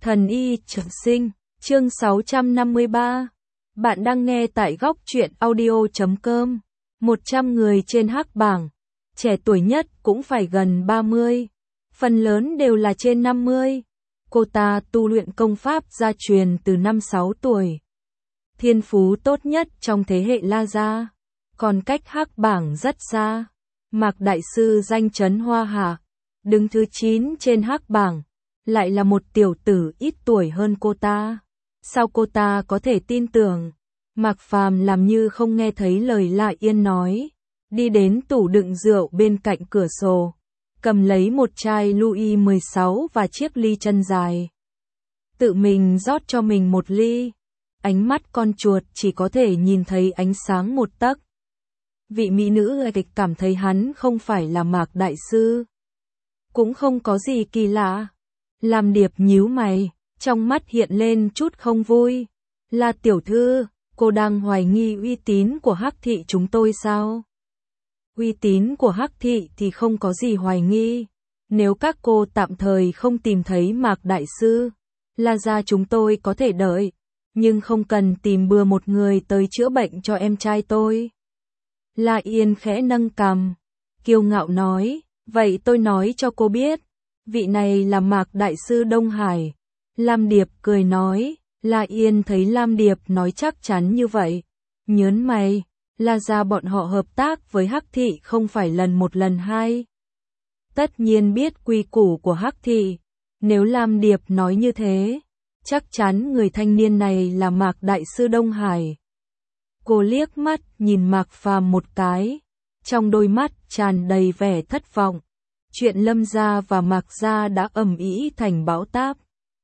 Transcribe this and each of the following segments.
Thần y trường sinh, chương 653. Bạn đang nghe tại góc truyện audio.com. 100 người trên hắc bảng, trẻ tuổi nhất cũng phải gần 30, phần lớn đều là trên 50. Cô ta tu luyện công pháp gia truyền từ năm 6 tuổi. Thiên phú tốt nhất trong thế hệ La Gia, còn cách hắc bảng rất xa. Mạc đại sư danh chấn Hoa Hạ, đứng thứ 9 trên hắc bảng, lại là một tiểu tử ít tuổi hơn cô ta. Sao cô ta có thể tin tưởng? Mạc Phàm làm như không nghe thấy lời La Yên nói, đi đến tủ đựng rượu bên cạnh cửa sổ, cầm lấy một chai Louis 16 và chiếc ly chân dài. Tự mình rót cho mình một ly, ánh mắt con chuột chỉ có thể nhìn thấy ánh sáng một tấc. Vị mỹ nữ kịch cảm thấy hắn không phải là Mạc đại sư. Cũng không có gì kỳ lạ. Lam Điệp nhíu mày, trong mắt hiện lên chút không vui. La tiểu thư, cô đang hoài nghi uy tín của Hắc thị chúng tôi sao? Uy tín của Hắc thị thì không có gì hoài nghi. Nếu các cô tạm thời không tìm thấy Mạc đại sư, La gia chúng tôi có thể đợi, nhưng không cần tìm bừa một người tới chữa bệnh cho em trai tôi. La Yên khẽ nâng cằm, kiêu ngạo nói, vậy tôi nói cho cô biết, vị này là Mạc đại sư Đông Hải. Lam Điệp cười nói, La Yên thấy Lam Điệp nói chắc chắn như vậy, nhớn mày, La gia bọn họ hợp tác với Hắc thị không phải lần một lần hai. Tất nhiên biết quy củ của Hắc thị, nếu Lam Điệp nói như thế, chắc chắn người thanh niên này là Mạc đại sư Đông Hải. Cô liếc mắt nhìn Mạc Phàm một cái, trong đôi mắt tràn đầy vẻ thất vọng. Chuyện Lâm gia và Mạc gia đã ầm ĩ thành bão táp.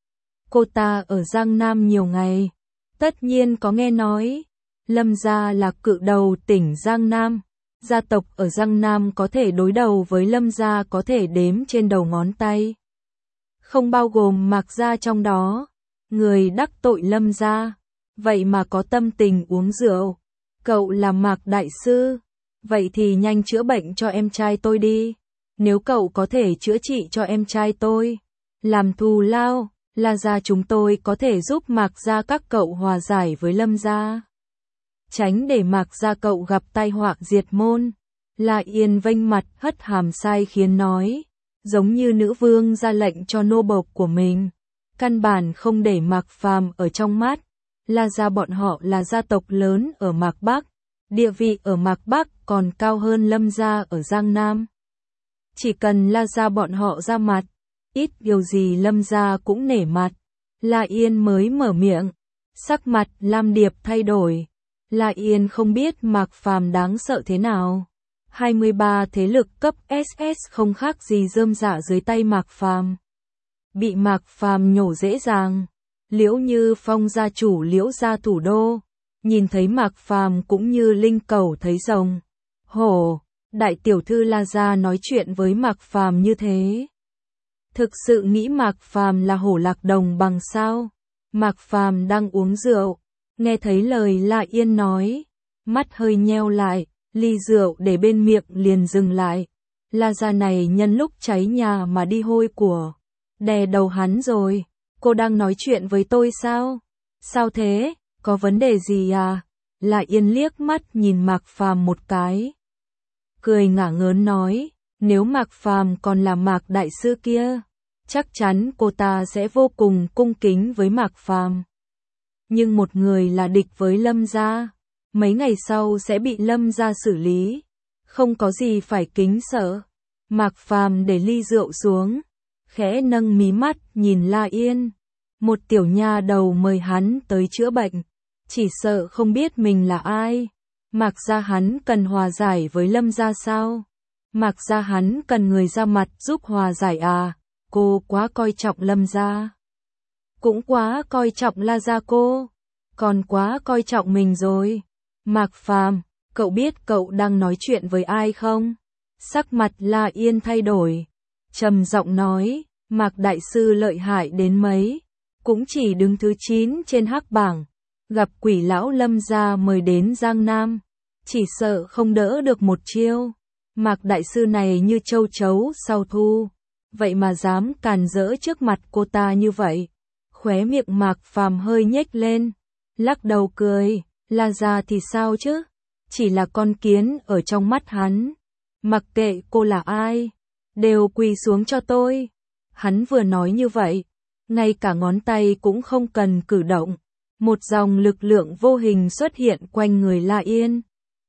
Cô ta ở Giang Nam nhiều ngày, tất nhiên có nghe nói. Lâm gia là cự đầu tỉnh Giang Nam, gia tộc ở Giang Nam có thể đối đầu với Lâm gia có thể đếm trên đầu ngón tay. Không bao gồm Mạc gia trong đó, người đắc tội Lâm gia, vậy mà có tâm tình uống rượu. Cậu là Mạc đại sư, vậy thì nhanh chữa bệnh cho em trai tôi đi. Nếu cậu có thể chữa trị cho em trai tôi, làm thù lao, La gia chúng tôi có thể giúp Mạc gia các cậu hòa giải với Lâm gia. Tránh để Mạc gia cậu gặp tai họa diệt môn. La Yên vênh mặt hất hàm sai khiến nói, giống như nữ vương ra lệnh cho nô bộc của mình, căn bản không để Mạc Phàm ở trong mắt. La gia bọn họ là gia tộc lớn ở Mạc Bắc, địa vị ở Mạc Bắc còn cao hơn Lâm gia ở Giang Nam. Chỉ cần La gia bọn họ ra mặt, ít điều gì Lâm gia cũng nể mặt. La Yên mới mở miệng, sắc mặt Lam Điệp thay đổi. La Yên không biết Mạc Phàm đáng sợ thế nào. 23 thế lực cấp SS không khác gì rơm rạ dưới tay Mạc Phàm. Bị Mạc Phàm nhổ dễ dàng. Liễu Như Phong gia chủ Liễu gia thủ đô, nhìn thấy Mạc Phàm cũng như linh cẩu thấy rồng. Hổ, đại tiểu thư La gia nói chuyện với Mạc Phàm như thế. Thực sự nghĩ Mạc Phàm là hổ lạc đồng bằng sao? Mạc Phàm đang uống rượu, nghe thấy lời La Yên nói, mắt hơi nheo lại, ly rượu để bên miệng liền dừng lại. La gia này nhân lúc cháy nhà mà đi hôi của, đè đầu hắn rồi. Cô đang nói chuyện với tôi sao? Sao thế? Có vấn đề gì à? La Yên liếc mắt nhìn Mạc Phàm một cái, cười ngả ngớn nói, nếu Mạc Phàm còn là Mạc đại sư kia, chắc chắn cô ta sẽ vô cùng cung kính với Mạc Phàm. Nhưng một người là địch với Lâm gia, mấy ngày sau sẽ bị Lâm gia xử lý, không có gì phải kính sợ. Mạc Phàm để ly rượu xuống, khẽ nâng mí mắt nhìn La Yên. Một tiểu nha đầu mời hắn tới chữa bệnh, chỉ sợ không biết mình là ai. Mạc gia hắn cần hòa giải với Lâm gia sao? Mạc gia hắn cần người ra mặt giúp hòa giải à? Cô quá coi trọng Lâm gia, cũng quá coi trọng La gia cô, còn quá coi trọng mình rồi. Mạc Phàm, cậu biết cậu đang nói chuyện với ai không? Sắc mặt La Yên thay đổi, trầm giọng nói, Mạc đại sư lợi hại đến mấy, cũng chỉ đứng thứ 9 trên hắc bảng, gặp quỷ lão Lâm gia mời đến Giang Nam, chỉ sợ không đỡ được một chiêu. Mạc đại sư này như châu chấu sau thu, vậy mà dám càn rỡ trước mặt cô ta như vậy. Khóe miệng Mạc Phàm hơi nhếch lên, lắc đầu cười, La Gia thì sao chứ? Chỉ là con kiến ở trong mắt hắn. Mặc kệ cô là ai, đều quỳ xuống cho tôi. Hắn vừa nói như vậy, ngay cả ngón tay cũng không cần cử động. Một dòng lực lượng vô hình xuất hiện quanh người La Yên.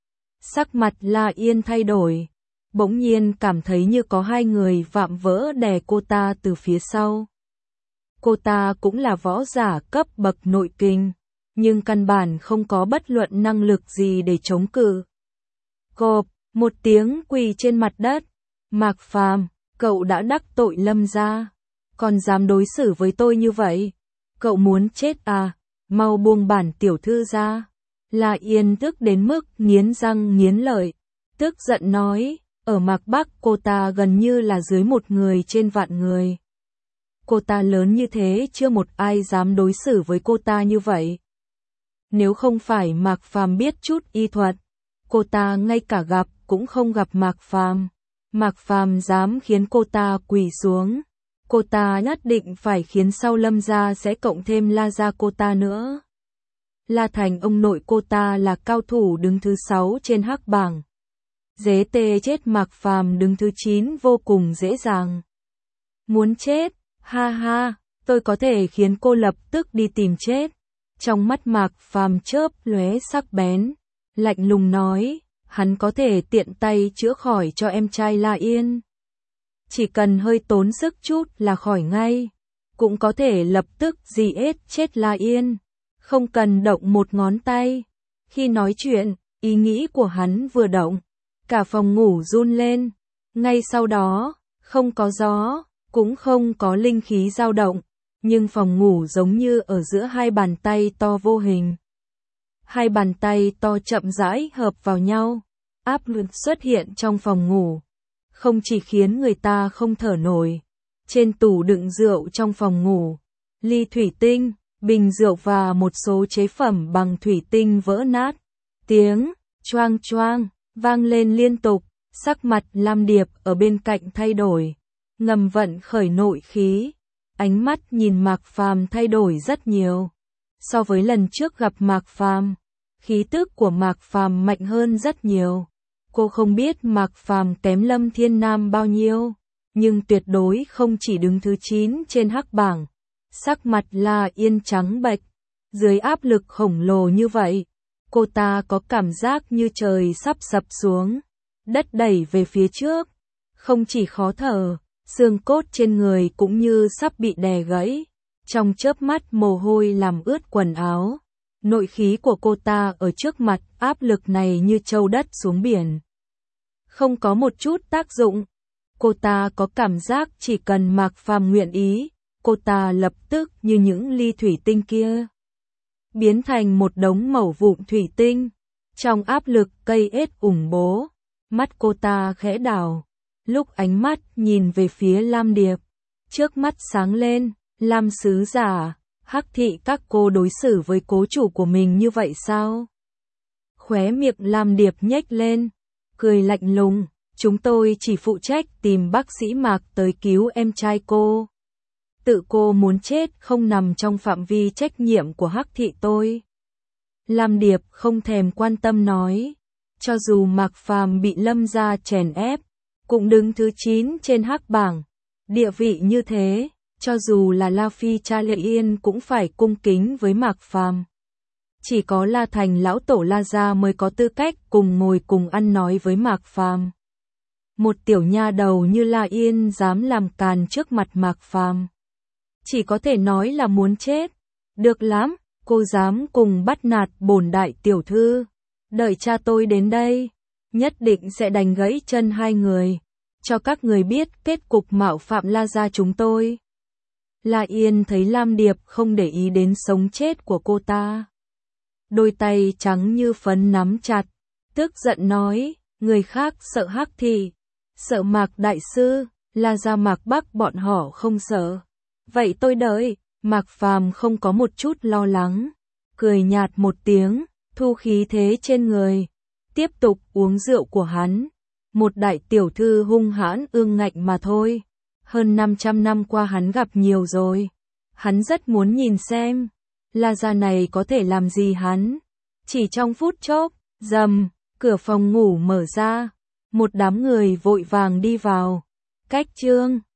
Sắc mặt La Yên thay đổi, bỗng nhiên cảm thấy như có hai người vạm vỡ đè cô ta từ phía sau. Cô ta cũng là võ giả cấp bậc nội kình, nhưng căn bản không có bất luận năng lực gì để chống cự. Cộp, một tiếng quỳ trên mặt đất. Mạc Phàm, cậu đã đắc tội Lâm gia, còn dám đối xử với tôi như vậy? Cậu muốn chết à? Mau buông bản tiểu thư ra. La Yên tức đến mức nghiến răng nghiến lợi, tức giận nói, ở Mạc Bắc cô ta gần như là dưới một người trên vạn người. Cô ta lớn như thế chưa một ai dám đối xử với cô ta như vậy. Nếu không phải Mạc Phàm biết chút y thuật, cô ta ngay cả gặp cũng không gặp Mạc Phàm. Mạc Phàm dám khiến cô ta quỳ xuống, cô ta nhất định phải khiến sau Lâm gia sẽ cộng thêm La gia cô ta nữa. La Thành ông nội cô ta là cao thủ đứng thứ 6 trên hắc bảng. Dế tê chết Mạc Phàm đứng thứ 9 vô cùng dễ dàng. Muốn chết, ha ha, tôi có thể khiến cô lập tức đi tìm chết. Trong mắt Mạc Phàm chớp lóe sắc bén, lạnh lùng nói, hắn có thể tiện tay chữa khỏi cho em trai La Yên. Chỉ cần hơi tốn sức chút là khỏi ngay, cũng có thể lập tức giết chết La Yên, không cần động một ngón tay. Khi nói chuyện, ý nghĩ của hắn vừa động, cả phòng ngủ run lên. Ngay sau đó, không có gió, cũng không có linh khí dao động, nhưng phòng ngủ giống như ở giữa hai bàn tay to vô hình. Hai bàn tay to chậm rãi hợp vào nhau, áp lực xuất hiện trong phòng ngủ, không chỉ khiến người ta không thở nổi. Trên tủ đựng rượu trong phòng ngủ, ly thủy tinh, bình rượu và một số chế phẩm bằng thủy tinh vỡ nát. Tiếng choang choang vang lên liên tục, sắc mặt Lam Điệp ở bên cạnh thay đổi, ngầm vận khởi nội khí, ánh mắt nhìn Mạc Phàm thay đổi rất nhiều. So với lần trước gặp Mạc Phàm, khí tức của Mạc Phàm mạnh hơn rất nhiều. Cô không biết Mạc Phàm kém Lâm Thiên Nam bao nhiêu, nhưng tuyệt đối không chỉ đứng thứ 9 trên hắc bảng. Sắc mặt La Yên trắng bệch, dưới áp lực khổng lồ như vậy, cô ta có cảm giác như trời sắp sập xuống, đất đẩy về phía trước, không chỉ khó thở, xương cốt trên người cũng như sắp bị đè gãy. Trong chớp mắt mồ hôi làm ướt quần áo. Nội khí của cô ta ở trước mặt áp lực này như trâu đất xuống biển, không có một chút tác dụng. Cô ta có cảm giác chỉ cần Mạc Phàm nguyện ý, cô ta lập tức như những ly thủy tinh kia, biến thành một đống mẩu vụn thủy tinh. Trong áp lực cây ết ủng bố, mắt cô ta khẽ đảo, lúc ánh mắt nhìn về phía Lam Điệp, trước mắt sáng lên. Lam sứ giả, Hắc thị các cô đối xử với cố chủ của mình như vậy sao? Khóe miệng Lam Điệp nhếch lên, cười lạnh lùng, chúng tôi chỉ phụ trách tìm bác sĩ Mạc tới cứu em trai cô. Tự cô muốn chết không nằm trong phạm vi trách nhiệm của Hắc thị tôi. Lam Điệp không thèm quan tâm nói, cho dù Mạc Phàm bị Lâm gia chèn ép, cũng đứng thứ 9 trên hắc bảng, địa vị như thế. Cho dù là La Phi cha Lệ Yên cũng phải cung kính với Mạc Phàm. Chỉ có La Thành lão tổ La gia mới có tư cách cùng ngồi cùng ăn nói với Mạc Phàm. Một tiểu nha đầu như La Yên dám làm càn trước mặt Mạc Phàm, chỉ có thể nói là muốn chết. Được lắm, cô dám cùng bắt nạt bổn đại tiểu thư. Đợi cha tôi đến đây, nhất định sẽ đánh gãy chân hai người, cho các người biết kết cục mạo phạm La gia chúng tôi. La Yên thấy Lam Điệp không để ý đến sống chết của cô ta, đôi tay trắng như phấn nắm chặt, tức giận nói, người khác sợ Hắc thị, sợ Mạc đại sư, La gia Mạc Bắc bọn họ không sợ. Vậy tôi đợi. Mạc Phàm không có một chút lo lắng, cười nhạt một tiếng, thu khí thế trên người, tiếp tục uống rượu của hắn. Một đại tiểu thư hung hãn ương ngạnh mà thôi. Hơn 500 năm qua hắn gặp nhiều rồi. Hắn rất muốn nhìn xem, La Gia này có thể làm gì hắn. Chỉ trong phút chốc, rầm, cửa phòng ngủ mở ra, một đám người vội vàng đi vào. Cách Trương